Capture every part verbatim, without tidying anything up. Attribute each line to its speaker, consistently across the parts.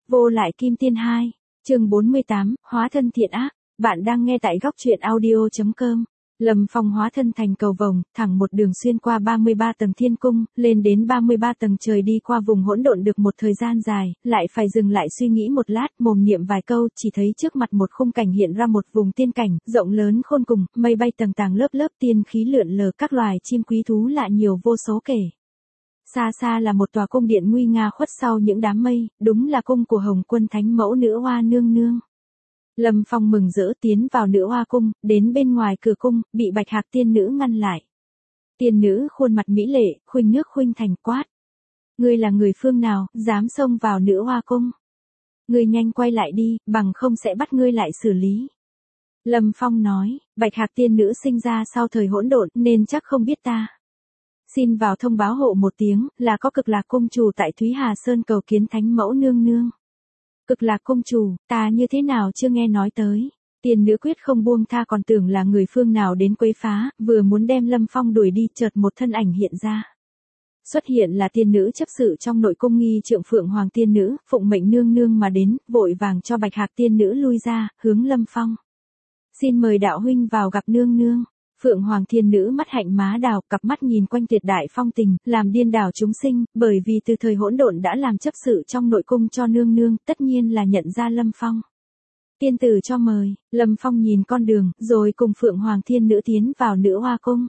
Speaker 1: Vô lại kim tiên hai, chương bốn mươi tám, hóa thân thiện ác. Bạn đang nghe tại góc truyện audio chấm com. Lâm Phong hóa thân thành cầu vồng, thẳng một đường xuyên qua ba mươi ba tầng thiên cung, lên đến ba mươi ba tầng trời, đi qua vùng hỗn độn được một thời gian dài, lại phải dừng lại suy nghĩ một lát, mồm niệm vài câu, chỉ thấy trước mặt một khung cảnh hiện ra một vùng tiên cảnh, rộng lớn khôn cùng, mây bay tầng tàng lớp lớp, tiên khí lượn lờ, các loài chim quý thú lạ nhiều vô số kể. Xa xa là một tòa cung điện nguy nga khuất sau những đám mây, đúng là cung của Hồng Quân Thánh Mẫu Nữ Hoa Nương Nương. Lâm Phong mừng rỡ tiến vào Nữ Hoa cung, đến bên ngoài cửa cung, bị Bạch Hạc tiên nữ ngăn lại. Tiên nữ khuôn mặt mỹ lệ, khuynh nước khuynh thành quát: "Ngươi là người phương nào, dám xông vào Nữ Hoa cung? Ngươi nhanh quay lại đi, bằng không sẽ bắt ngươi lại xử lý." Lâm Phong nói: "Bạch Hạc tiên nữ sinh ra sau thời hỗn độn, nên chắc không biết ta. Xin vào thông báo hộ một tiếng, là có Cực Lạc cung chủ tại Thúy Hà Sơn cầu kiến Thánh Mẫu Nương Nương." Cực Lạc cung chủ, ta như thế nào chưa nghe nói tới. Tiên nữ quyết không buông tha, còn tưởng là người phương nào đến quấy phá, vừa muốn đem Lâm Phong đuổi đi, chợt một thân ảnh hiện ra. Xuất hiện là tiên nữ chấp sự trong nội cung nghi trượng Phượng Hoàng tiên nữ, phụng mệnh nương nương mà đến, vội vàng cho Bạch Hạc tiên nữ lui ra, hướng Lâm Phong: "Xin mời đạo huynh vào gặp nương nương." Phượng Hoàng thiên nữ mắt hạnh má đào, cặp mắt nhìn quanh tuyệt đại phong tình, làm điên đảo chúng sinh, bởi vì từ thời hỗn độn đã làm chấp sự trong nội cung cho nương nương, tất nhiên là nhận ra Lâm Phong. "Tiên tử cho mời." Lâm Phong nhìn con đường, rồi cùng Phượng Hoàng thiên nữ tiến vào Nữ Hoa cung.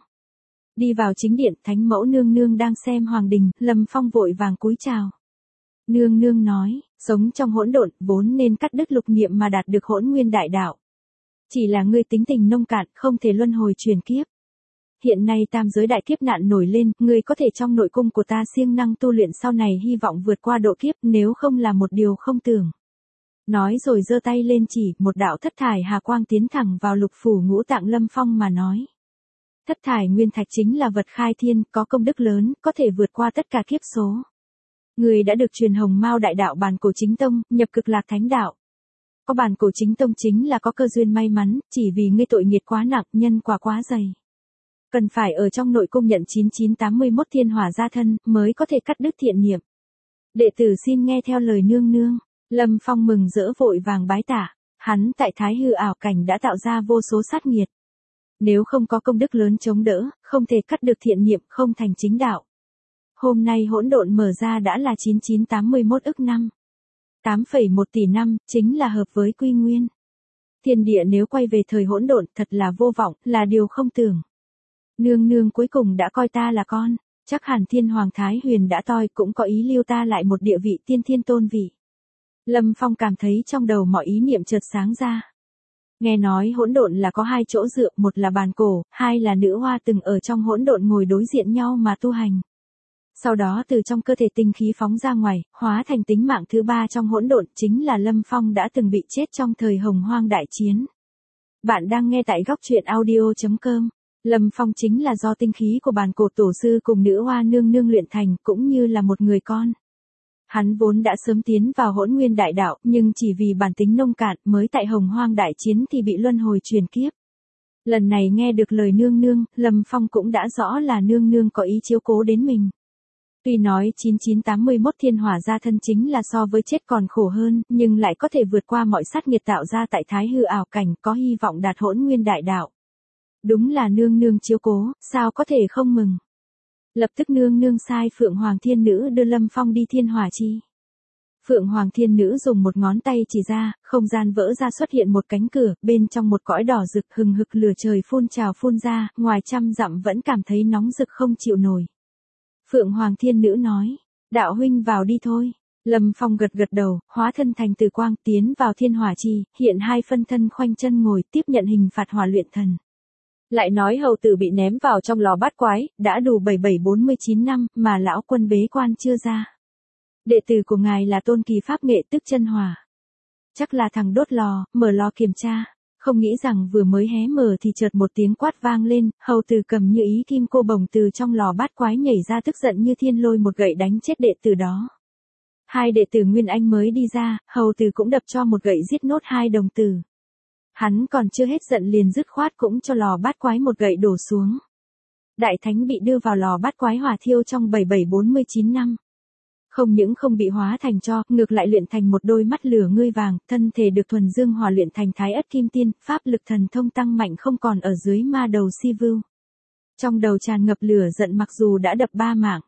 Speaker 1: Đi vào chính điện, Thánh Mẫu Nương Nương đang xem hoàng đình, Lâm Phong vội vàng cúi chào. Nương nương nói, sống trong hỗn độn, vốn nên cắt đứt lục niệm mà đạt được hỗn nguyên đại đạo. Chỉ là ngươi tính tình nông cạn, không thể luân hồi truyền kiếp. Hiện nay tam giới đại kiếp nạn nổi lên, ngươi có thể trong nội cung của ta siêng năng tu luyện, sau này hy vọng vượt qua độ kiếp, nếu không là một điều không tưởng. Nói rồi giơ tay lên chỉ, một đạo thất thải hà quang tiến thẳng vào lục phủ ngũ tạng Lâm Phong mà nói: "Thất thải nguyên thạch chính là vật khai thiên, có công đức lớn, có thể vượt qua tất cả kiếp số. Ngươi đã được truyền Hồng Mao đại đạo bản cổ chính tông, nhập Cực Lạc thánh đạo. Có bản cổ chính tông chính là có cơ duyên may mắn, chỉ vì ngươi tội nghiệt quá nặng, nhân quả quá dày. Cần phải ở trong nội cung nhận chín chín tám mươi mốt thiên hỏa gia thân, mới có thể cắt đứt thiện niệm. Đệ tử xin nghe theo lời nương nương." Lâm Phong mừng rỡ vội vàng bái tạ. Hắn tại Thái Hư ảo cảnh đã tạo ra vô số sát nghiệt. Nếu không có công đức lớn chống đỡ, không thể cắt được thiện niệm, không thành chính đạo. Hôm nay hỗn độn mở ra đã là chín chín tám mươi mốt ức năm. tám phẩy một tỷ năm, chính là hợp với quy nguyên. Thiên địa nếu quay về thời hỗn độn, thật là vô vọng, là điều không tưởng. Nương nương cuối cùng đã coi ta là con, chắc hẳn Thiên Hoàng Thái Huyền đã toi cũng có ý lưu ta lại một địa vị tiên thiên tôn vị. Lâm Phong cảm thấy trong đầu mọi ý niệm chợt sáng ra. Nghe nói hỗn độn là có hai chỗ dựa, một là bàn cổ, hai là Nữ Hoa từng ở trong hỗn độn ngồi đối diện nhau mà tu hành. Sau đó từ trong cơ thể tinh khí phóng ra ngoài, hóa thành tính mạng thứ ba trong hỗn độn, chính là Lâm Phong đã từng bị chết trong thời Hồng Hoang đại chiến. Bạn đang nghe tại góc truyện audio chấm com. Lâm Phong chính là do tinh khí của bàn cổ tổ sư cùng Nữ Hoa nương nương luyện thành, cũng như là một người con. Hắn vốn đã sớm tiến vào hỗn nguyên đại đạo, nhưng chỉ vì bản tính nông cạn, mới tại Hồng Hoang đại chiến thì bị luân hồi truyền kiếp. Lần này nghe được lời nương nương, Lâm Phong cũng đã rõ là nương nương có ý chiếu cố đến mình. Tuy nói chín chín tám mươi mốt thiên hỏa gia thân chính là so với chết còn khổ hơn, nhưng lại có thể vượt qua mọi sát nghiệt tạo ra tại Thái Hư ảo cảnh, có hy vọng đạt hỗn nguyên đại đạo. Đúng là nương nương chiếu cố, sao có thể không mừng. Lập tức nương nương sai Phượng Hoàng thiên nữ đưa Lâm Phong đi thiên hỏa chi. Phượng Hoàng thiên nữ dùng một ngón tay chỉ ra, không gian vỡ ra, xuất hiện một cánh cửa, bên trong một cõi đỏ rực hừng hực lửa trời phun trào phun ra, ngoài trăm dặm vẫn cảm thấy nóng rực không chịu nổi. Phượng Hoàng thiên nữ nói: "Đạo huynh vào đi thôi." Lâm Phong gật gật đầu, hóa thân thành từ quang, tiến vào thiên hỏa chi, hiện hai phân thân khoanh chân ngồi, tiếp nhận hình phạt hỏa luyện thần. Lại nói hầu tử bị ném vào trong lò bát quái, đã đủ bảy bảy bốn mươi chín năm, mà lão quân bế quan chưa ra. Đệ tử của ngài là tôn kỳ pháp nghệ tức chân hỏa. Chắc là thằng đốt lò, mở lò kiểm tra. Không nghĩ rằng vừa mới hé mở thì chợt một tiếng quát vang lên, hầu tử cầm như ý kim cô bồng từ trong lò bát quái nhảy ra, tức giận như thiên lôi một gậy đánh chết đệ tử đó. Hai đệ tử Nguyên Anh mới đi ra, hầu tử cũng đập cho một gậy giết nốt hai đồng tử. Hắn còn chưa hết giận liền dứt khoát cũng cho lò bát quái một gậy đổ xuống. Đại thánh bị đưa vào lò bát quái hỏa thiêu trong bảy bảy bốn mươi chín năm. Không những không bị hóa thành tro, ngược lại luyện thành một đôi mắt lửa ngươi vàng, thân thể được thuần dương hòa luyện thành thái ất kim tiên, pháp lực thần thông tăng mạnh không còn ở dưới ma đầu si vưu. Trong đầu tràn ngập lửa giận mặc dù đã đập ba mạng.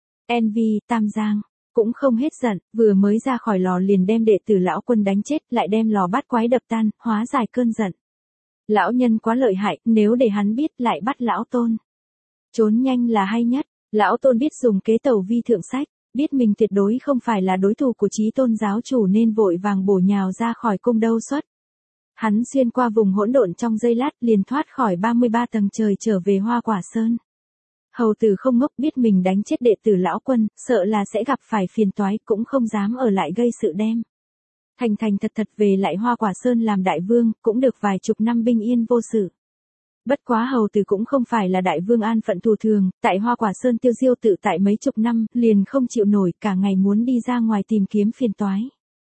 Speaker 1: Envy, Tam Giang, cũng không hết giận, vừa mới ra khỏi lò liền đem đệ tử lão quân đánh chết, lại đem lò bát quái đập tan, hóa giải cơn giận. Lão nhân quá lợi hại, nếu để hắn biết lại bắt lão tôn. Trốn nhanh là hay nhất, lão tôn biết dùng kế tẩu vi thượng sách, biết mình tuyệt đối không phải là đối thủ của Chí Tôn giáo chủ nên vội vàng bổ nhào ra khỏi cung đâu xuất. Hắn xuyên qua vùng hỗn độn trong giây lát liền thoát khỏi ba mươi ba tầng trời trở về Hoa Quả Sơn. Hầu tử không ngốc biết mình đánh chết đệ tử lão quân, sợ là sẽ gặp phải phiền toái cũng không dám ở lại gây sự đem. Thành thành thật thật về lại Hoa Quả Sơn làm đại vương, cũng được vài chục năm bình yên vô sự. Bất quá hầu tử cũng không phải là đại vương an phận thù thường, tại Hoa Quả Sơn tiêu diêu tự tại mấy chục năm, liền không chịu nổi, cả ngày muốn đi ra ngoài tìm kiếm phiền toái.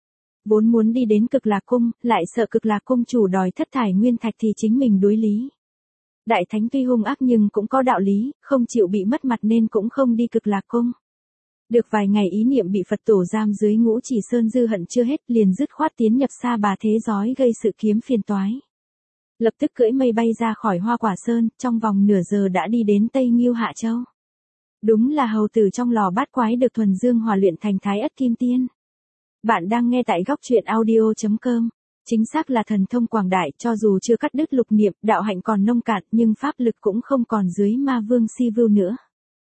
Speaker 1: Vốn muốn đi đến Cực Lạc Cung, lại sợ Cực Lạc Cung chủ đòi thất thải nguyên thạch thì chính mình đối lý. Đại thánh tuy hung ác nhưng cũng có đạo lý, không chịu bị mất mặt nên cũng không đi Cực Lạc Cung. Được vài ngày ý niệm bị Phật tổ giam dưới Ngũ Chỉ Sơn dư hận chưa hết liền dứt khoát tiến nhập Sa Bà Thế Giói gây sự kiếm phiền toái. Lập tức cưỡi mây bay ra khỏi Hoa Quả Sơn, trong vòng nửa giờ đã đi đến Tây Ngưu Hạ Châu. Đúng là hầu tử trong lò bát quái được thuần dương hòa luyện thành thái ất kim tiên. Bạn đang nghe tại góc truyện audio chấm com. Chính xác là thần thông quảng đại, cho dù chưa cắt đứt lục niệm, đạo hạnh còn nông cạn, nhưng pháp lực cũng không còn dưới ma vương si vưu nữa.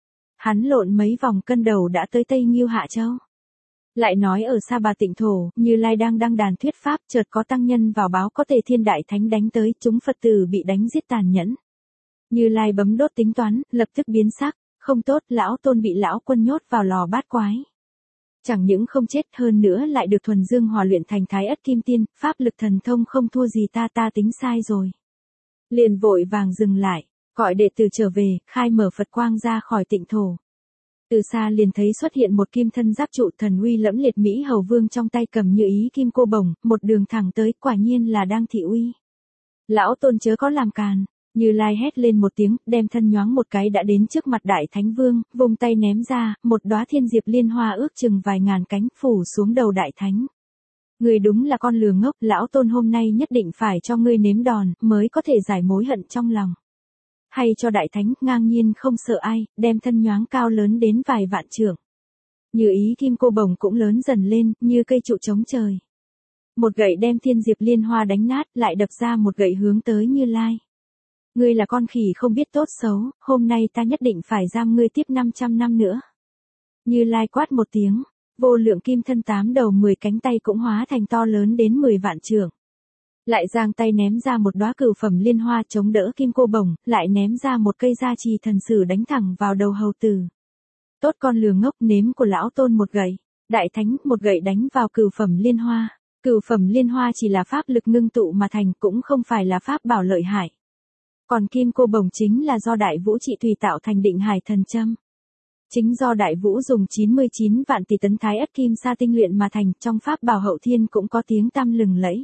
Speaker 1: Hắn lộn mấy vòng cân đầu đã tới Tây Ngưu Hạ Châu. Lại nói ở Sa Bà Tịnh Thổ, Như Lai đang đăng đàn thuyết pháp, chợt có tăng nhân vào báo có Tề Thiên Đại Thánh đánh tới, chúng Phật tử bị đánh giết tàn nhẫn. Như Lai bấm đốt tính toán, lập tức biến sắc, không tốt, lão tôn bị lão quân nhốt vào lò bát quái. Chẳng những không chết hơn nữa lại được thuần dương hòa luyện thành thái ất kim tiên, pháp lực thần thông không thua gì ta ta tính sai rồi. Liền vội vàng dừng lại, gọi đệ tử trở về, khai mở Phật quang ra khỏi Tịnh Thổ. Từ xa liền thấy xuất hiện một kim thân giáp trụ thần uy lẫm liệt Mỹ hầu vương trong tay cầm như ý kim cô bồng, một đường thẳng tới, quả nhiên là đang thị uy. Lão tôn chớ có làm càn, Như Lai hét lên một tiếng, đem thân nhoáng một cái đã đến trước mặt Đại Thánh Vương, vùng tay ném ra, một đóa thiên diệp liên hoa ước chừng vài ngàn cánh phủ xuống đầu Đại Thánh. Người đúng là con lừa ngốc, lão tôn hôm nay nhất định phải cho ngươi nếm đòn, mới có thể giải mối hận trong lòng. Hay cho Đại Thánh, ngang nhiên không sợ ai, đem thân nhoáng cao lớn đến vài vạn trượng. Như ý kim cô bồng cũng lớn dần lên, như cây trụ chống trời. Một gậy đem thiên diệp liên hoa đánh nát, lại đập ra một gậy hướng tới Như Lai. Ngươi là con khỉ không biết tốt xấu, hôm nay ta nhất định phải giam ngươi tiếp năm trăm năm nữa. Như Lai quát một tiếng, vô lượng kim thân tám đầu mười cánh tay cũng hóa thành to lớn đến mười vạn trượng. Lại giang tay ném ra một đóa cửu phẩm liên hoa chống đỡ kim cô bồng, lại ném ra một cây gia trì thần sử đánh thẳng vào đầu hầu tử. Tốt con lừa ngốc, nếm của lão tôn một gậy, Đại Thánh một gậy đánh vào cửu phẩm liên hoa. Cửu phẩm liên hoa chỉ là pháp lực ngưng tụ mà thành, cũng không phải là pháp bảo lợi hại. Còn kim cô bồng chính là do Đại Vũ trị tùy tạo thành định hải thần châm. Chính do Đại Vũ dùng chín mươi chín vạn tỷ tấn thái ất kim sa tinh luyện mà thành, trong pháp bảo hậu thiên cũng có tiếng tăm lừng lẫy.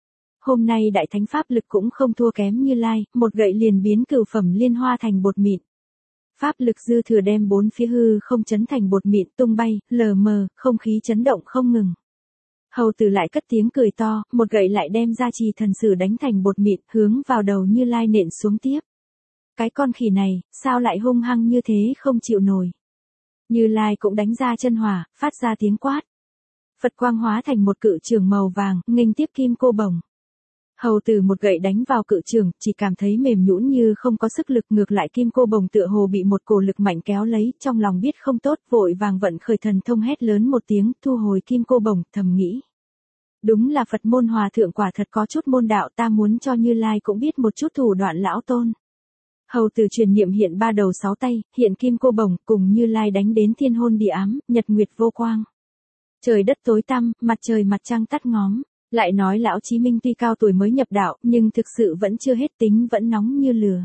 Speaker 1: Hôm nay Đại Thánh pháp lực cũng không thua kém Như Lai, một gậy liền biến cửu phẩm liên hoa thành bột mịn. Pháp lực dư thừa đem bốn phía hư không chấn thành bột mịn tung bay, lờ mờ, không khí chấn động không ngừng. Hầu tử lại cất tiếng cười to, một gậy lại đem gia trì thần sử đánh thành bột mịn, hướng vào đầu Như Lai nện xuống tiếp. Cái con khỉ này, sao lại hung hăng như thế không chịu nổi. Như Lai cũng đánh ra chân hỏa, phát ra tiếng quát. Phật quang hóa thành một cự trường màu vàng, nghênh tiếp kim cô bồng. Hầu tử một gậy đánh vào cự trường, chỉ cảm thấy mềm nhũn như không có sức lực, ngược lại kim cô bồng tựa hồ bị một cổ lực mạnh kéo lấy, trong lòng biết không tốt, vội vàng vận khởi thần thông hét lớn một tiếng, thu hồi kim cô bồng, thầm nghĩ. Đúng là Phật môn hòa thượng quả thật có chút môn đạo, ta muốn cho Như Lai cũng biết một chút thủ đoạn lão tôn. Hầu tử truyền niệm hiện ba đầu sáu tay, hiện kim cô bồng, cùng Như Lai đánh đến thiên hôn địa ám, nhật nguyệt vô quang. Trời đất tối tăm, mặt trời mặt trăng tắt ngóm. Lại nói lão Chí Minh tuy cao tuổi mới nhập đạo, nhưng thực sự vẫn chưa hết tính, vẫn nóng như lửa.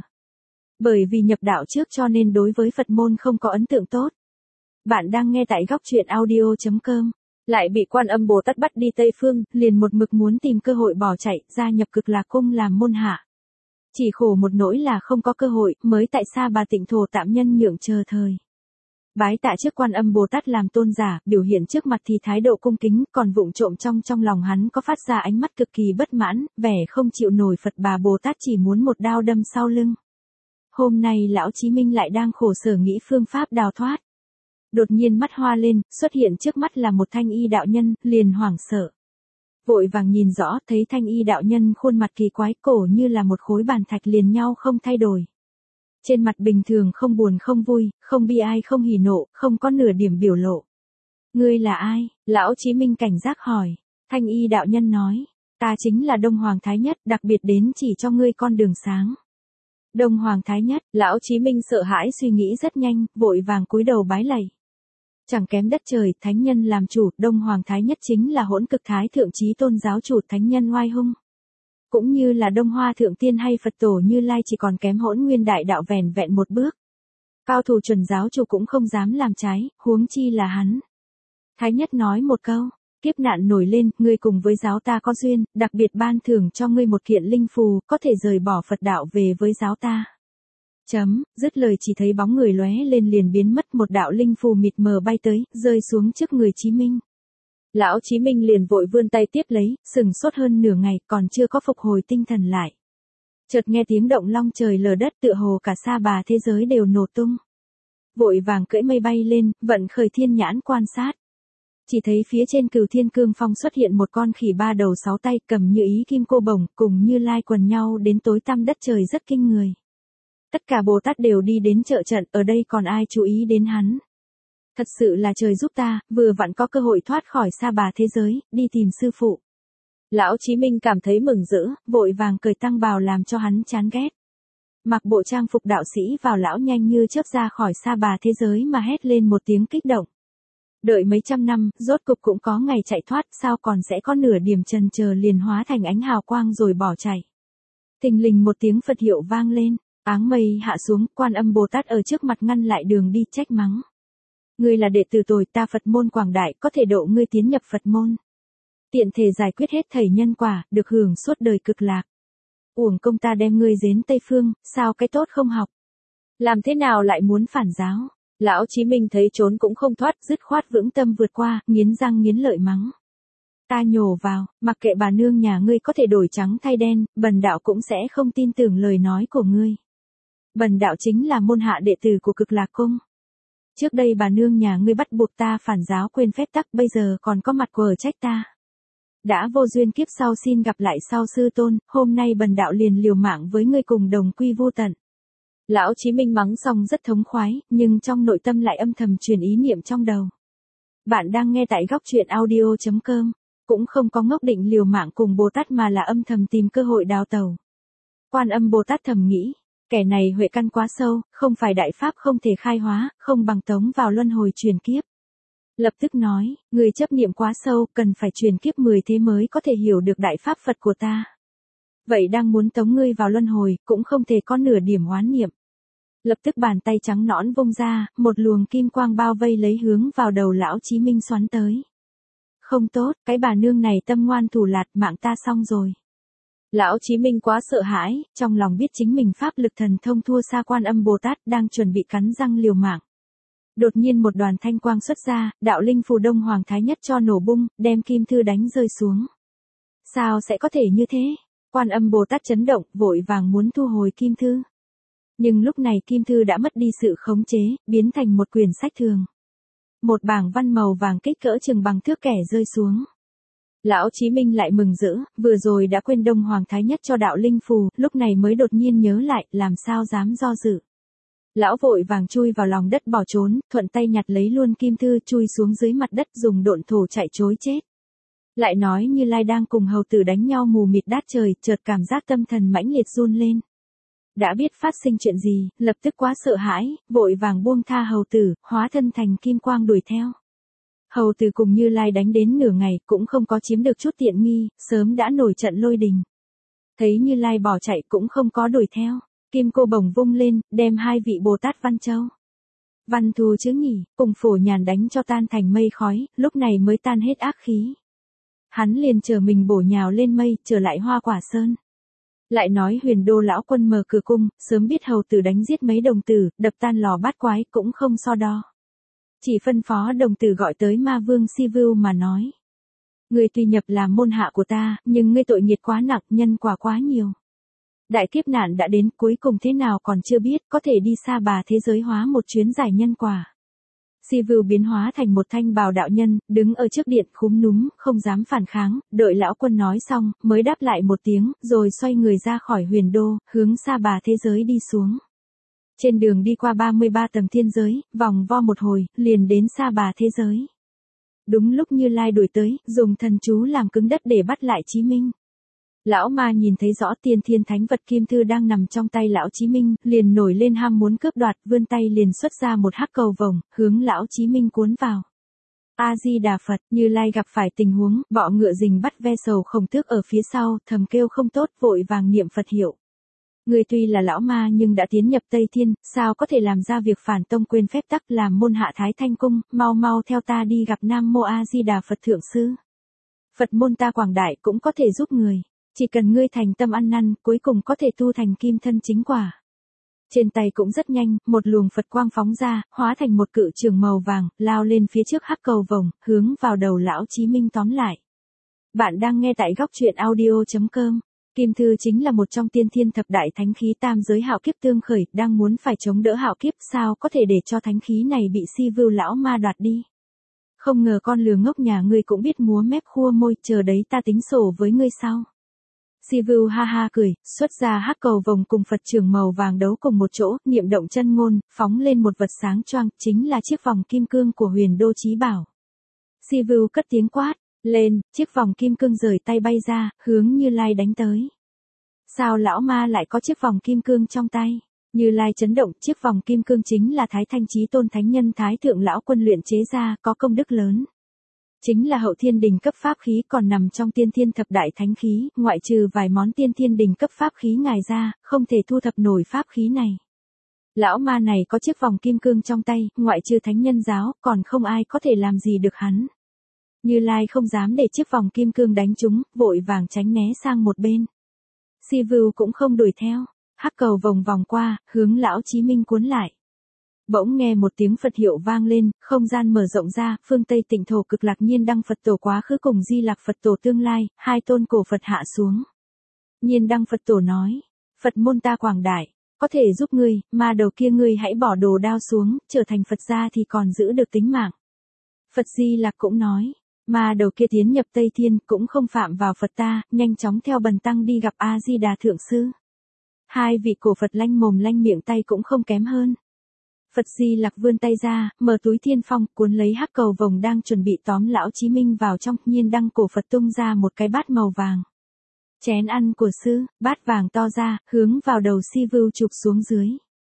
Speaker 1: Bởi vì nhập đạo trước cho nên đối với Phật môn không có ấn tượng tốt. Bạn đang nghe tại góc truyện audio chấm com. Lại bị Quan Âm Bồ Tát bắt đi Tây Phương, liền một mực muốn tìm cơ hội bỏ chạy, gia nhập Cực Lạc Cung làm môn hạ. Chỉ khổ một nỗi là không có cơ hội, mới tại Sa Bà Tịnh Thổ tạm nhân nhượng chờ thời. Bái tạ trước Quan Âm Bồ Tát làm tôn giả, biểu hiện trước mặt thì thái độ cung kính, còn vụng trộm trong trong lòng hắn có phát ra ánh mắt cực kỳ bất mãn, vẻ không chịu nổi Phật Bà Bồ Tát chỉ muốn một đao đâm sau lưng. Hôm nay lão Chí Minh lại đang khổ sở nghĩ phương pháp đào thoát. Đột nhiên mắt hoa lên, xuất hiện trước mắt là một thanh y đạo nhân, liền hoảng sợ. Vội vàng nhìn rõ, thấy thanh y đạo nhân khuôn mặt kỳ quái, cổ như là một khối bàn thạch liền nhau không thay đổi. Trên mặt bình thường không buồn không vui, không bi ai không hỉ nộ, không có nửa điểm biểu lộ. Ngươi là ai? Lão Chí Minh cảnh giác hỏi. Thanh y đạo nhân nói, ta chính là Đông Hoàng Thái Nhất, đặc biệt đến chỉ cho ngươi con đường sáng. Đông Hoàng Thái Nhất, lão Chí Minh sợ hãi suy nghĩ rất nhanh, vội vàng cúi đầu bái lạy. Chẳng kém đất trời, thánh nhân làm chủ, Đông Hoàng Thái Nhất chính là hỗn cực thái thượng chí tôn giáo chủ thánh nhân oai hung. Cũng như là Đông Hoa Thượng Tiên hay Phật Tổ Như Lai chỉ còn kém hỗn nguyên đại đạo vẻn vẹn một bước. Cao thủ chuẩn giáo chủ cũng không dám làm trái, huống chi là hắn. Thái Nhất nói một câu, kiếp nạn nổi lên, ngươi cùng với giáo ta có duyên, đặc biệt ban thưởng cho ngươi một kiện linh phù, có thể rời bỏ Phật đạo về với giáo ta. Chấm, dứt lời chỉ thấy bóng người lóe lên liền biến mất, một đạo linh phù mịt mờ bay tới, rơi xuống trước người Chí Minh. Lão Chí Minh liền vội vươn tay tiếp lấy, sừng sốt hơn nửa ngày, còn chưa có phục hồi tinh thần lại. Chợt nghe tiếng động long trời lở đất, tựa hồ cả sa bà thế giới đều nổ tung. Vội vàng cưỡi mây bay lên, vận khởi thiên nhãn quan sát. Chỉ thấy phía trên Cửu Thiên Cương Phong xuất hiện một con khỉ ba đầu sáu tay, cầm như ý kim cô bổng, cùng Như Lai quần nhau đến tối tăm đất trời rất kinh người. Tất cả Bồ Tát đều đi đến trợ trận, ở đây còn ai chú ý đến hắn. Thật sự là trời giúp ta, vừa vặn có cơ hội thoát khỏi sa bà thế giới, đi tìm sư phụ. Lão Chí Minh cảm thấy mừng rỡ, vội vàng cởi tăng bào làm cho hắn chán ghét. Mặc bộ trang phục đạo sĩ vào, lão nhanh như chớp ra khỏi sa bà thế giới mà hét lên một tiếng kích động. Đợi mấy trăm năm, rốt cục cũng có ngày chạy thoát, sao còn sẽ có nửa điểm chần chờ liền hóa thành ánh hào quang rồi bỏ chạy. Thình lình một tiếng Phật hiệu vang lên, áng mây hạ xuống, Quan Âm Bồ Tát ở trước mặt ngăn lại đường đi, trách mắng. Ngươi là đệ tử tôi, ta Phật môn quảng đại, có thể độ ngươi tiến nhập Phật môn. Tiện thể giải quyết hết thảy nhân quả, được hưởng suốt đời cực lạc. Uổng công ta đem ngươi đến Tây Phương, sao cái tốt không học? Làm thế nào lại muốn phản giáo? Lão Chí Minh thấy trốn cũng không thoát, dứt khoát vững tâm vượt qua, nghiến răng nghiến lợi mắng. Ta nhổ vào, mặc kệ bà nương nhà ngươi có thể đổi trắng thay đen, bần đạo cũng sẽ không tin tưởng lời nói của ngươi. Bần đạo chính là môn hạ đệ tử của Cực Lạc Cung. Trước đây bà nương nhà ngươi bắt buộc ta phản giáo quên phép tắc, bây giờ còn có mặt quờ trách ta. Đã vô duyên kiếp sau xin gặp lại sau sư tôn, hôm nay bần đạo liền liều mạng với ngươi cùng đồng quy vô tận. Lão Chí Minh mắng xong rất thống khoái, nhưng trong nội tâm lại âm thầm truyền ý niệm trong đầu. Bạn đang nghe tại góc truyện audio chấm com, cũng không có ngốc định liều mạng cùng Bồ Tát mà là âm thầm tìm cơ hội đào tẩu. Quan Âm Bồ Tát thầm nghĩ, kẻ này huệ căn quá sâu, không phải đại pháp không thể khai hóa, không bằng tống vào luân hồi truyền kiếp. Lập tức nói, người chấp niệm quá sâu, cần phải truyền kiếp mười thế mới có thể hiểu được đại pháp Phật của ta. Vậy đang muốn tống ngươi vào luân hồi, cũng không thể có nửa điểm oán niệm. Lập tức bàn tay trắng nõn vung ra, một luồng kim quang bao vây lấy hướng vào đầu lão Chí Minh xoắn tới. Không tốt, cái bà nương này tâm ngoan thủ lạt, mạng ta xong rồi. Lão Chí Minh quá sợ hãi, trong lòng biết chính mình pháp lực thần thông thua xa Quan Âm Bồ Tát, đang chuẩn bị cắn răng liều mạng. Đột nhiên một đoàn thanh quang xuất ra, đạo linh phù Đông Hoàng Thái Nhất cho nổ bung, đem kim thư đánh rơi xuống. Sao sẽ có thể như thế? Quan Âm Bồ Tát chấn động, vội vàng muốn thu hồi kim thư. Nhưng lúc này kim thư đã mất đi sự khống chế, biến thành một quyển sách thường. Một bảng văn màu vàng kích cỡ chừng bằng thước kẻ rơi xuống. Lão Chí Minh lại mừng rỡ, vừa rồi đã quên Đông Hoàng Thái Nhất cho đạo linh phù, lúc này mới đột nhiên nhớ lại, làm sao dám do dự. Lão vội vàng chui vào lòng đất bỏ trốn, thuận tay nhặt lấy luôn kim thư, chui xuống dưới mặt đất dùng độn thổ chạy trối chết. Lại nói Như Lai đang cùng hầu tử đánh nhau mù mịt đát trời, chợt cảm giác tâm thần mãnh liệt run lên. Đã biết phát sinh chuyện gì, lập tức quá sợ hãi, vội vàng buông tha hầu tử, hóa thân thành kim quang đuổi theo. Hầu tử cùng Như Lai đánh đến nửa ngày, cũng không có chiếm được chút tiện nghi, sớm đã nổi trận lôi đình. Thấy Như Lai bỏ chạy cũng không có đuổi theo, kim cô bổng vung lên, đem hai vị Bồ Tát Văn Châu, Văn Thù chứ nhỉ, cùng Phổ Nhàn đánh cho tan thành mây khói, lúc này mới tan hết ác khí. Hắn liền chờ mình bổ nhào lên mây, trở lại Hoa Quả Sơn. Lại nói Huyền Đô lão quân mở cửa cung, sớm biết hầu tử đánh giết mấy đồng tử, đập tan lò bát quái, cũng không so đo. Chỉ phân phó đồng tử gọi tới ma vương Si Vưu mà nói. Ngươi tuy nhập là môn hạ của ta, nhưng ngươi tội nghiệt quá nặng, nhân quả quá nhiều. Đại kiếp nạn đã đến, cuối cùng thế nào còn chưa biết, có thể đi Sa Bà thế giới hóa một chuyến giải nhân quả. Si Vưu biến hóa thành một thanh bào đạo nhân, đứng ở trước điện khúm núm, không dám phản kháng, đợi lão quân nói xong, mới đáp lại một tiếng, rồi xoay người ra khỏi huyền đô, hướng Sa Bà thế giới đi xuống. Trên đường đi qua ba mươi ba tầng thiên giới, vòng vo một hồi, liền đến Sa Bà thế giới. Đúng lúc Như Lai đuổi tới, dùng thần chú làm cứng đất để bắt lại Chí Minh. Lão ma nhìn thấy rõ tiên thiên thánh vật kim thư đang nằm trong tay lão Chí Minh, liền nổi lên ham muốn cướp đoạt, vươn tay liền xuất ra một hắc cầu vồng, hướng lão Chí Minh cuốn vào. A Di Đà Phật, Như Lai gặp phải tình huống, bọ ngựa rình bắt ve sầu Khổng Tước ở phía sau, thầm kêu không tốt, vội vàng niệm Phật hiệu. Ngươi tuy là lão ma nhưng đã tiến nhập Tây Thiên, sao có thể làm ra việc phản tông quên phép tắc, làm môn hạ Thái Thanh cung, mau mau theo ta đi gặp Nam Mô A Di Đà Phật thượng sư. Phật môn ta quảng đại cũng có thể giúp người, chỉ cần ngươi thành tâm ăn năn, cuối cùng có thể tu thành kim thân chính quả. Trên tay cũng rất nhanh, một luồng Phật quang phóng ra, hóa thành một cự trường màu vàng, lao lên phía trước hắc cầu vồng, hướng vào đầu lão Chí Minh tóm lại. Bạn đang nghe tại góc truyện audio chấm com. Kim thư chính là một trong tiên thiên thập đại thánh khí tam giới hạo kiếp tương khởi, đang muốn phải chống đỡ hạo kiếp, sao có thể để cho thánh khí này bị Si Vưu lão ma đoạt đi. Không ngờ con lừa ngốc nhà ngươi cũng biết múa mép khua môi, chờ đấy ta tính sổ với ngươi sau. Si Vưu ha ha cười, xuất ra hắc cầu vồng cùng Phật trường màu vàng đấu cùng một chỗ, niệm động chân ngôn, phóng lên một vật sáng choang, chính là chiếc vòng kim cương của huyền đô chí bảo. Si Vưu cất tiếng quát lên, chiếc vòng kim cương rời tay bay ra, hướng Như Lai đánh tới. Sao lão ma lại có chiếc vòng kim cương trong tay? Như Lai chấn động, chiếc vòng kim cương chính là Thái Thanh Chí Tôn Thánh Nhân Thái Thượng Lão Quân luyện chế ra, có công đức lớn. Chính là hậu thiên đình cấp pháp khí, còn nằm trong tiên thiên thập đại thánh khí, ngoại trừ vài món tiên thiên đình cấp pháp khí ngài ra, không thể thu thập nổi pháp khí này. Lão ma này có chiếc vòng kim cương trong tay, ngoại trừ Thánh Nhân giáo, còn không ai có thể làm gì được hắn. Như Lai không dám để chiếc vòng kim cương đánh trúng, vội vàng tránh né sang một bên. Si Vưu cũng không đuổi theo, hắc cầu vòng vòng qua, hướng lão Chí Minh cuốn lại. Bỗng nghe một tiếng Phật hiệu vang lên, không gian mở rộng ra, phương Tây Tịnh thổ Cực Lạc Nhiên Đăng Phật tổ quá khứ cùng Di Lặc Phật tổ tương lai, hai tôn cổ Phật hạ xuống. Nhiên Đăng Phật tổ nói, Phật môn ta quảng đại, có thể giúp ngươi, mà đầu kia ngươi hãy bỏ đồ đao xuống, trở thành Phật gia thì còn giữ được tính mạng. Phật Di Lặc cũng nói, mà đầu kia tiến nhập Tây Thiên cũng không phạm vào Phật ta, nhanh chóng theo bần tăng đi gặp A Di Đà thượng sư. Hai vị cổ Phật lanh mồm lanh miệng tay cũng không kém hơn. Phật Di Lặc vươn tay ra, mở túi thiên phong, cuốn lấy hắc cầu vồng đang chuẩn bị tóm lão Chí Minh vào trong, Nhiên Đăng cổ Phật tung ra một cái bát màu vàng. Chén ăn của sư, bát vàng to ra, hướng vào đầu Si Vưu chụp xuống dưới.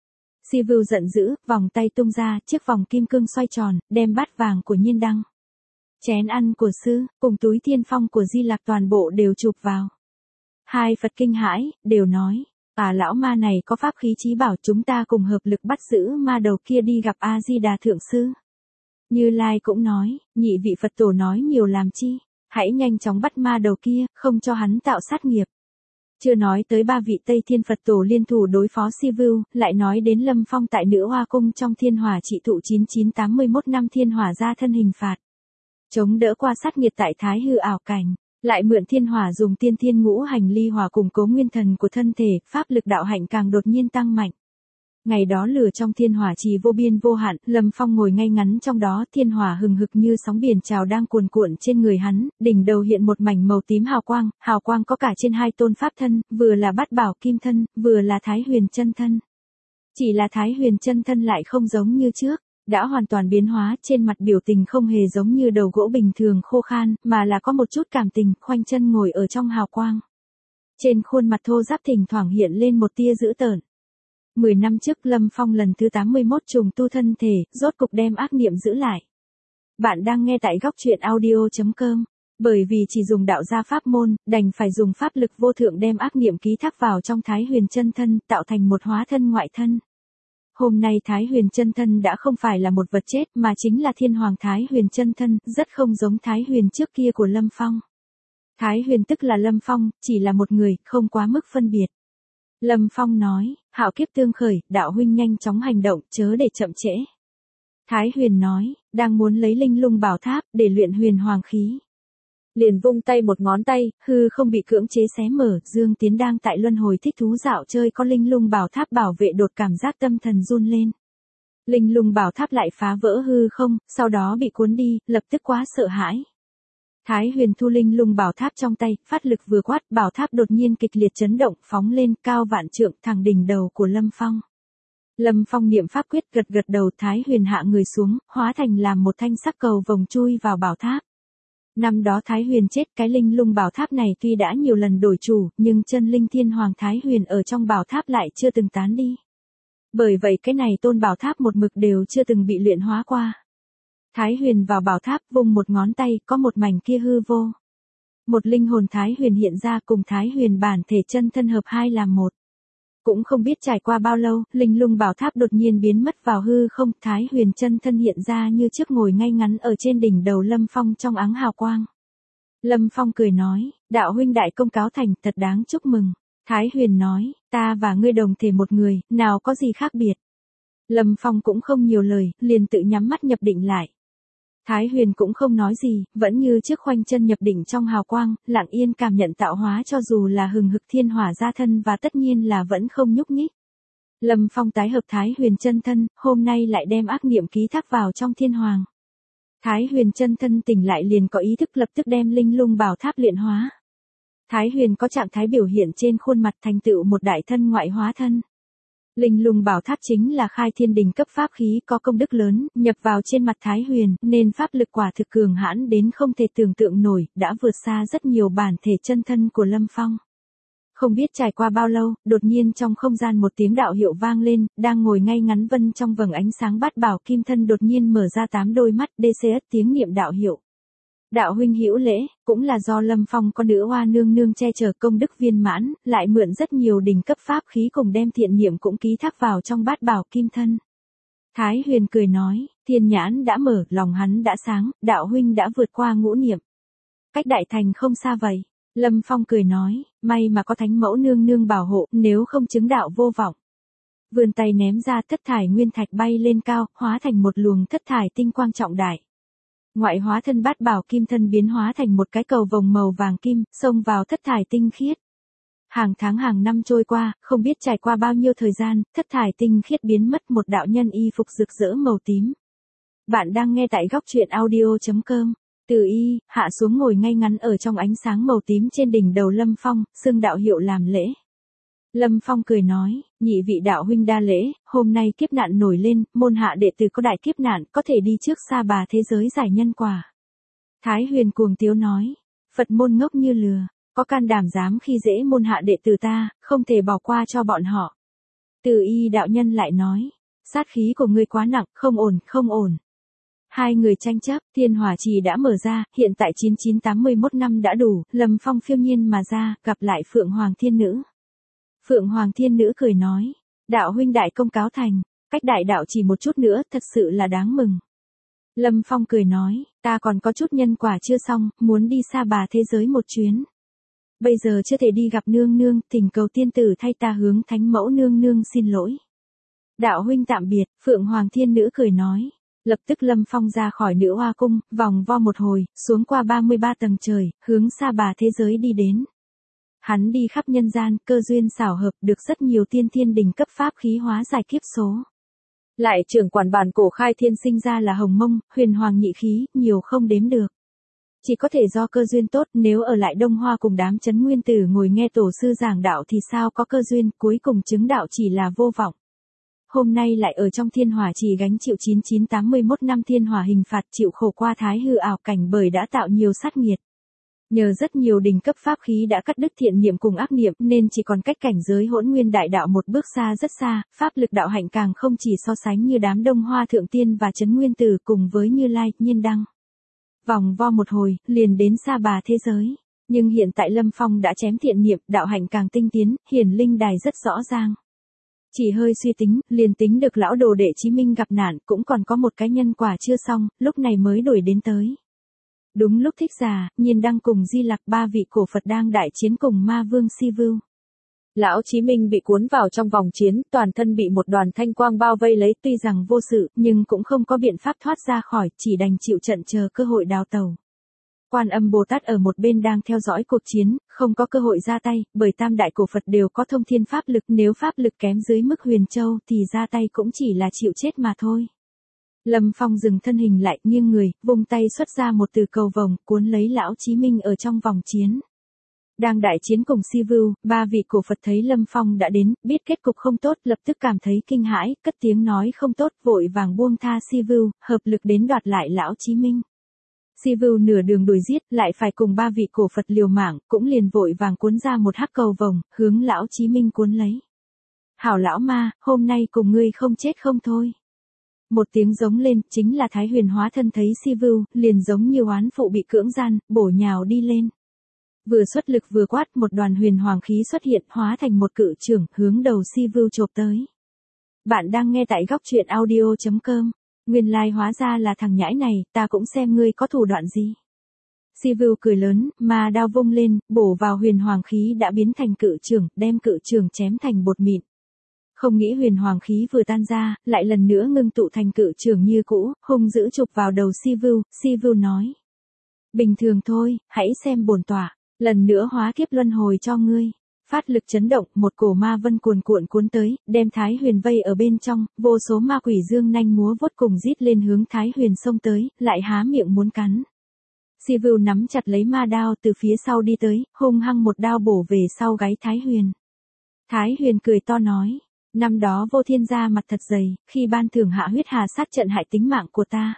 Speaker 1: Si Vưu giận dữ, vòng tay tung ra, chiếc vòng kim cương xoay tròn, đem bát vàng của Nhiên Đăng, chén ăn của sư, cùng túi thiên phong của Di Lặc toàn bộ đều chụp vào. Hai Phật kinh hãi, đều nói, à lão ma này có pháp khí chí bảo, chúng ta cùng hợp lực bắt giữ ma đầu kia đi gặp A Di Đà thượng sư. Như Lai cũng nói, nhị vị Phật tổ nói nhiều làm chi, hãy nhanh chóng bắt ma đầu kia, không cho hắn tạo sát nghiệp. Chưa nói tới ba vị Tây Thiên Phật tổ liên thủ đối phó Si Vưu, lại nói đến Lâm Phong tại Nữ Hoa cung trong thiên hỏa trị thụ chín chín tám mươi mốt năm thiên hỏa ra thân hình phạt. Chống đỡ qua sát nghiệt tại Thái Hư ảo cảnh, lại mượn thiên hỏa dùng tiên thiên ngũ hành ly hỏa củng cố nguyên thần của thân thể, pháp lực đạo hạnh càng đột nhiên tăng mạnh. Ngày đó lửa trong thiên hỏa trì vô biên vô hạn, Lâm Phong ngồi ngay ngắn trong đó, thiên hỏa hừng hực như sóng biển trào đang cuồn cuộn trên người hắn, đỉnh đầu hiện một mảnh màu tím hào quang, hào quang có cả trên hai tôn pháp thân, vừa là Bát Bảo Kim thân, vừa là Thái Huyền chân thân. Chỉ là Thái Huyền chân thân lại không giống như trước, đã hoàn toàn biến hóa, trên mặt biểu tình không hề giống như đầu gỗ bình thường khô khan, mà là có một chút cảm tình, khoanh chân ngồi ở trong hào quang. Trên khuôn mặt thô ráp thỉnh thoảng hiện lên một tia dữ tợn. Mười năm trước Lâm Phong lần thứ tám mươi mốt trùng tu thân thể, rốt cục đem ác niệm giữ lại. Bạn đang nghe tại góc truyện audio chấm com. Bởi vì chỉ dùng đạo gia pháp môn, đành phải dùng pháp lực vô thượng đem ác niệm ký thác vào trong Thái Huyền chân thân, tạo thành một hóa thân ngoại thân. Hôm nay Thái Huyền chân thân đã không phải là một vật chết mà chính là Thiên Hoàng Thái Huyền chân thân, rất không giống Thái Huyền trước kia của Lâm Phong. Thái Huyền tức là Lâm Phong, chỉ là một người, không quá mức phân biệt. Lâm Phong nói, hạo kiếp tương khởi, đạo huynh nhanh chóng hành động, chớ để chậm trễ. Thái Huyền nói, đang muốn lấy linh lung bảo tháp để luyện huyền hoàng khí. Liền vung tay một ngón tay, hư không bị cưỡng chế xé mở, Dương Tiến đang tại luân hồi thích thú dạo chơi có linh lung bảo tháp bảo vệ đột cảm giác tâm thần run lên. Linh lung bảo tháp lại phá vỡ hư không, sau đó bị cuốn đi, lập tức quá sợ hãi. Thái Huyền thu linh lung bảo tháp trong tay, phát lực vừa quát, bảo tháp đột nhiên kịch liệt chấn động, phóng lên cao vạn trượng thẳng đỉnh đầu của Lâm Phong. Lâm Phong niệm pháp quyết gật gật đầu, Thái Huyền hạ người xuống, hóa thành làm một thanh sắc cầu vồng chui vào bảo tháp. Năm đó Thái Huyền chết, cái linh lung bảo tháp này tuy đã nhiều lần đổi chủ, nhưng chân linh thiên hoàng Thái Huyền ở trong bảo tháp lại chưa từng tán đi. Bởi vậy cái này tôn bảo tháp một mực đều chưa từng bị luyện hóa qua. Thái Huyền vào bảo tháp vung một ngón tay, có một mảnh kia hư vô. Một linh hồn Thái Huyền hiện ra cùng Thái Huyền bản thể chân thân hợp hai làm một. Cũng không biết trải qua bao lâu, linh lung bảo tháp đột nhiên biến mất vào hư không, Thái Huyền chân thân hiện ra như trước ngồi ngay ngắn ở trên đỉnh đầu Lâm Phong trong áng hào quang. Lâm Phong cười nói, đạo huynh đại công cáo thành, thật đáng chúc mừng. Thái Huyền nói, ta và ngươi đồng thể một người, nào có gì khác biệt. Lâm Phong cũng không nhiều lời, liền tự nhắm mắt nhập định lại. Thái Huyền cũng không nói gì, vẫn như trước khoanh chân nhập định trong hào quang, lặng yên cảm nhận tạo hóa cho dù là hừng hực thiên hỏa gia thân và tất nhiên là vẫn không nhúc nhích. Lâm Phong tái hợp Thái Huyền chân thân, hôm nay lại đem ác niệm ký thác vào trong thiên hoàng. Thái Huyền chân thân tỉnh lại liền có ý thức lập tức đem linh lung bảo tháp luyện hóa. Thái Huyền có trạng thái biểu hiện trên khuôn mặt thành tựu một đại thân ngoại hóa thân. Linh lung bảo tháp chính là khai thiên đỉnh cấp pháp khí có công đức lớn, nhập vào trên mặt Thái Huyền, nên pháp lực quả thực cường hãn đến không thể tưởng tượng nổi, đã vượt xa rất nhiều bản thể chân thân của Lâm Phong. Không biết trải qua bao lâu, đột nhiên trong không gian một tiếng đạo hiệu vang lên, đang ngồi ngay ngắn vân trong vầng ánh sáng bát bảo kim thân đột nhiên mở ra tám đôi mắt, đê xê ét tiếng niệm đạo hiệu. Đạo huynh hữu lễ, cũng là do Lâm Phong con nữ hoa nương nương che chở công đức viên mãn, lại mượn rất nhiều đỉnh cấp pháp khí cùng đem thiện niệm cũng ký thác vào trong bát bảo kim thân. Thái Huyền cười nói, thiên nhãn đã mở, lòng hắn đã sáng, đạo huynh đã vượt qua ngũ niệm. Cách đại thành không xa vậy. Lâm Phong cười nói, may mà có thánh mẫu nương nương bảo hộ, nếu không chứng đạo vô vọng. Vươn tay ném ra thất thải nguyên thạch bay lên cao, hóa thành một luồng thất thải tinh quang trọng đại. Ngoại hóa thân bát bảo kim thân biến hóa thành một cái cầu vồng màu vàng kim, xông vào thất thải tinh khiết. Hàng tháng hàng năm trôi qua, không biết trải qua bao nhiêu thời gian, thất thải tinh khiết biến mất, một đạo nhân y phục rực rỡ màu tím. Bạn đang nghe tại góc truyện audio chấm com. Từ y, hạ xuống ngồi ngay ngắn ở trong ánh sáng màu tím trên đỉnh đầu Lâm Phong, xưng đạo hiệu làm lễ. Lâm Phong cười nói, nhị vị đạo huynh đa lễ, hôm nay kiếp nạn nổi lên, môn hạ đệ tử có đại kiếp nạn, có thể đi trước Sa Bà thế giới giải nhân quả. Thái Huyền cuồng tiếu nói, Phật môn ngốc như lừa, có can đảm dám khi dễ môn hạ đệ tử ta, không thể bỏ qua cho bọn họ. Từ y đạo nhân lại nói, sát khí của ngươi quá nặng, không ổn, không ổn. Hai người tranh chấp, thiên hỏa trì đã mở ra, hiện tại chín chín tám mươi mốt năm đã đủ, Lâm Phong phiêu nhiên mà ra, gặp lại Phượng Hoàng Thiên Nữ. Phượng Hoàng Thiên Nữ cười nói, đạo huynh đại công cáo thành, cách đại đạo chỉ một chút nữa, thật sự là đáng mừng. Lâm Phong cười nói, ta còn có chút nhân quả chưa xong, muốn đi Sa Bà thế giới một chuyến. Bây giờ chưa thể đi gặp nương nương, thỉnh cầu tiên tử thay ta hướng thánh mẫu nương nương xin lỗi. Đạo huynh tạm biệt, Phượng Hoàng Thiên Nữ cười nói. Lập tức Lâm Phong ra khỏi Nữ Hoa Cung, vòng vo một hồi, xuống qua ba mươi ba tầng trời, hướng Sa Bà thế giới đi đến. Hắn đi khắp nhân gian, cơ duyên xảo hợp, được rất nhiều tiên thiên đỉnh cấp pháp khí hóa giải kiếp số. Lại trưởng quản bản cổ khai thiên sinh ra là Hồng Mông, huyền hoàng nhị khí, nhiều không đếm được. Chỉ có thể do cơ duyên tốt, nếu ở lại Đông Hoa cùng đám chấn nguyên tử ngồi nghe tổ sư giảng đạo thì sao có cơ duyên, cuối cùng chứng đạo chỉ là vô vọng. Hôm nay lại ở trong thiên hỏa trì gánh chịu chín chín tám mươi mốt năm thiên hỏa hình phạt, chịu khổ qua thái hư ảo cảnh bởi đã tạo nhiều sát nghiệt. Nhờ rất nhiều đỉnh cấp pháp khí đã cắt đứt thiện niệm cùng ác niệm nên chỉ còn cách cảnh giới hỗn nguyên đại đạo một bước xa rất xa, pháp lực đạo hạnh càng không chỉ so sánh như đám Đông Hoa thượng tiên và chấn nguyên tử cùng với Như Lai, Nhiên Đăng. Vòng vo một hồi, liền đến Sa Bà thế giới. Nhưng hiện tại Lâm Phong đã chém thiện niệm, đạo hạnh càng tinh tiến, hiển linh đài rất rõ ràng. Chỉ hơi suy tính, liền tính được lão đồ đệ Chí Minh gặp nạn, cũng còn có một cái nhân quả chưa xong, lúc này mới đuổi đến tới. Đúng lúc Thích Giả, Nhiên Đăng cùng Di Lặc ba vị cổ Phật đang đại chiến cùng Ma Vương Si Vưu.
Speaker 2: Lão Chí Minh bị cuốn vào trong vòng chiến, toàn thân bị một đoàn thanh quang bao vây lấy, tuy rằng vô sự, nhưng cũng không có biện pháp thoát ra khỏi, chỉ đành chịu trận chờ cơ hội đào tẩu. Quan Âm Bồ Tát ở một bên đang theo dõi cuộc chiến, không có cơ hội ra tay, bởi tam đại cổ Phật đều có thông thiên pháp lực, nếu pháp lực kém dưới mức Huyền Châu thì ra tay cũng chỉ là chịu chết mà thôi. Lâm Phong dừng thân hình lại, nghiêng người, vung tay xuất ra một từ cầu vồng, cuốn lấy Lão Chí Minh ở trong vòng chiến. Đang đại chiến cùng Si Vưu, ba vị cổ Phật thấy Lâm Phong đã đến, biết kết cục không tốt, lập tức cảm thấy kinh hãi, cất tiếng nói không tốt, vội vàng buông tha Si Vưu, hợp lực đến đoạt lại Lão Chí Minh. Si Vưu nửa đường đuổi giết, lại phải cùng ba vị cổ Phật liều mạng, cũng liền vội vàng cuốn ra một hắc cầu vồng, hướng Lão Chí Minh cuốn lấy. Hảo lão ma, hôm nay cùng ngươi không chết không thôi. Một tiếng giống lên, chính là Thái Huyền hóa thân thấy Si Vưu, liền giống như oán phụ bị cưỡng gian, bổ nhào đi lên. Vừa xuất lực vừa quát, một đoàn huyền hoàng khí xuất hiện, hóa thành một cự chưởng, hướng đầu Si Vưu chộp tới. Bạn đang nghe tại góc truyện audio chấm com. Nguyên lai hóa ra là thằng nhãi này, ta cũng xem ngươi có thủ đoạn gì. Si Vưu cười lớn, mà đao vung lên, bổ vào huyền hoàng khí đã biến thành cự chưởng, đem cự chưởng chém thành bột mịn. Không nghĩ huyền hoàng khí vừa tan ra, lại lần nữa ngưng tụ thành cự chưởng như cũ, hung dữ chụp vào đầu Si Vưu. Si Vưu nói: bình thường thôi, hãy xem bổn tọa, lần nữa hóa kiếp luân hồi cho ngươi. Phát lực chấn động, một cổ ma vân cuồn cuộn cuốn tới, đem Thái Huyền vây ở bên trong, vô số ma quỷ dương nanh múa vuốt cùng rít lên hướng Thái Huyền xông tới, lại há miệng muốn cắn. Si Vưu nắm chặt lấy ma đao từ phía sau đi tới, hung hăng một đao bổ về sau gáy Thái Huyền. Thái Huyền cười to nói: năm đó Vô Thiên ra mặt thật dày, khi ban thưởng hạ huyết hà sát trận hại tính mạng của ta.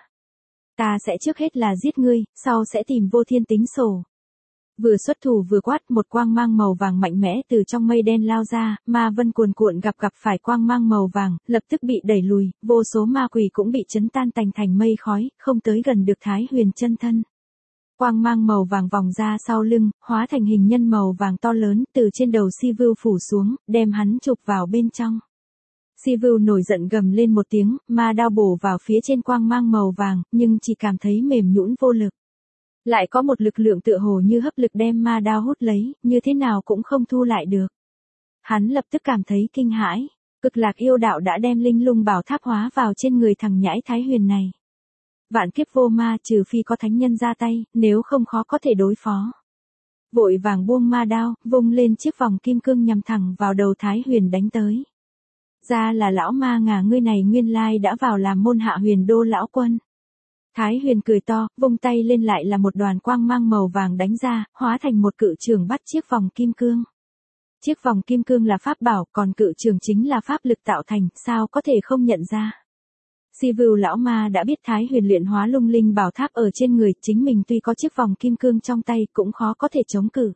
Speaker 2: Ta sẽ trước hết là giết ngươi, sau sẽ tìm Vô Thiên tính sổ. Vừa xuất thủ vừa quát, một quang mang màu vàng mạnh mẽ từ trong mây đen lao ra, ma vân cuồn cuộn gặp gặp phải quang mang màu vàng, lập tức bị đẩy lùi, vô số ma quỷ cũng bị chấn tan tành thành mây khói, không tới gần được Thái Huyền chân thân. Quang mang màu vàng vòng ra sau lưng, hóa thành hình nhân màu vàng to lớn, từ trên đầu Si Vưu phủ xuống, đem hắn chụp vào bên trong. Si Vưu nổi giận gầm lên một tiếng, ma đao bổ vào phía trên quang mang màu vàng, nhưng chỉ cảm thấy mềm nhũn vô lực. Lại có một lực lượng tựa hồ như hấp lực đem ma đao hút lấy, như thế nào cũng không thu lại được. Hắn lập tức cảm thấy kinh hãi, Cực Lạc yêu đạo đã đem linh lung bảo tháp hóa vào trên người thằng nhãi Thái Huyền này. Vạn kiếp vô ma, trừ phi có thánh nhân ra tay, nếu không khó có thể đối phó. Vội vàng buông ma đao, vung lên chiếc vòng kim cương nhằm thẳng vào đầu Thái Huyền đánh tới. Ra là lão ma ngà ngươi này nguyên lai đã vào làm môn hạ Huyền Đô lão quân. Thái Huyền cười to, vung tay lên lại là một đoàn quang mang màu vàng đánh ra, hóa thành một cự chưởng bắt chiếc vòng kim cương. Chiếc vòng kim cương là pháp bảo, còn cự chưởng chính là pháp lực tạo thành, sao có thể không nhận ra. Si Vưu lão ma đã biết Thái Huyền luyện hóa lung linh bảo tháp ở trên người, chính mình tuy có chiếc vòng kim cương trong tay cũng khó có thể chống cự.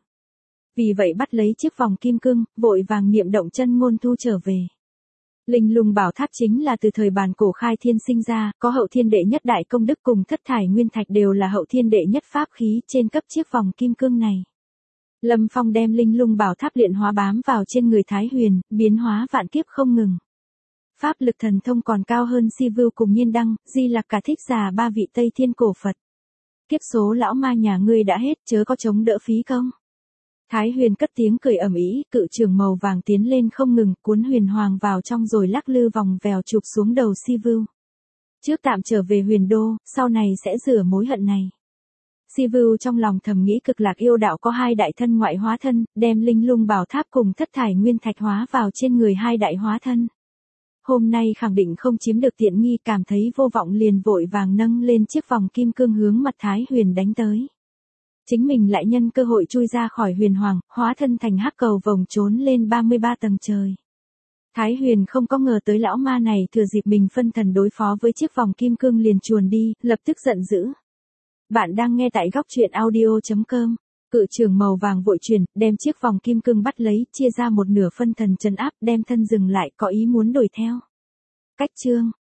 Speaker 2: Vì vậy bắt lấy chiếc vòng kim cương, vội vàng niệm động chân ngôn thu trở về. Linh lung bảo tháp chính là từ thời bàn cổ khai thiên sinh ra, có hậu thiên đệ nhất đại công đức cùng thất thải nguyên thạch đều là hậu thiên đệ nhất pháp khí trên cấp chiếc vòng kim cương này. Lâm Phong đem linh lung bảo tháp luyện hóa bám vào trên người Thái Huyền, biến hóa vạn kiếp không ngừng. Pháp lực thần thông còn cao hơn Si Vưu cùng Nhiên Đăng, Di Lặc cả thích già ba vị Tây Thiên cổ Phật. Kiếp số lão ma nhà ngươi đã hết, chớ có chống đỡ phí công. Thái Huyền cất tiếng cười ầm ĩ, cự trường màu vàng tiến lên không ngừng, cuốn Huyền Hoàng vào trong rồi lắc lư vòng vèo chụp xuống đầu Si Vưu. Trước tạm trở về Huyền Đô, sau này sẽ rửa mối hận này. Si Vưu trong lòng thầm nghĩ Cực Lạc yêu đạo có hai đại thân ngoại hóa thân, đem linh lung bảo tháp cùng thất thải nguyên thạch hóa vào trên người hai đại hóa thân. Hôm nay khẳng định không chiếm được tiện nghi, cảm thấy vô vọng liền vội vàng nâng lên chiếc vòng kim cương hướng mặt Thái Huyền đánh tới. Chính mình lại nhân cơ hội chui ra khỏi Huyền Hoàng, hóa thân thành hắc cầu vồng trốn lên ba mươi ba tầng trời. Thái Huyền không có ngờ tới lão ma này thừa dịp mình phân thần đối phó với chiếc vòng kim cương liền chuồn đi, lập tức giận dữ. Bạn đang nghe tại góc truyện audio chấm com. Cự trường màu vàng vội chuyển, đem chiếc vòng kim cương bắt lấy, chia ra một nửa phân thần trấn áp, đem thân dừng lại, có ý muốn đuổi theo. Cách chương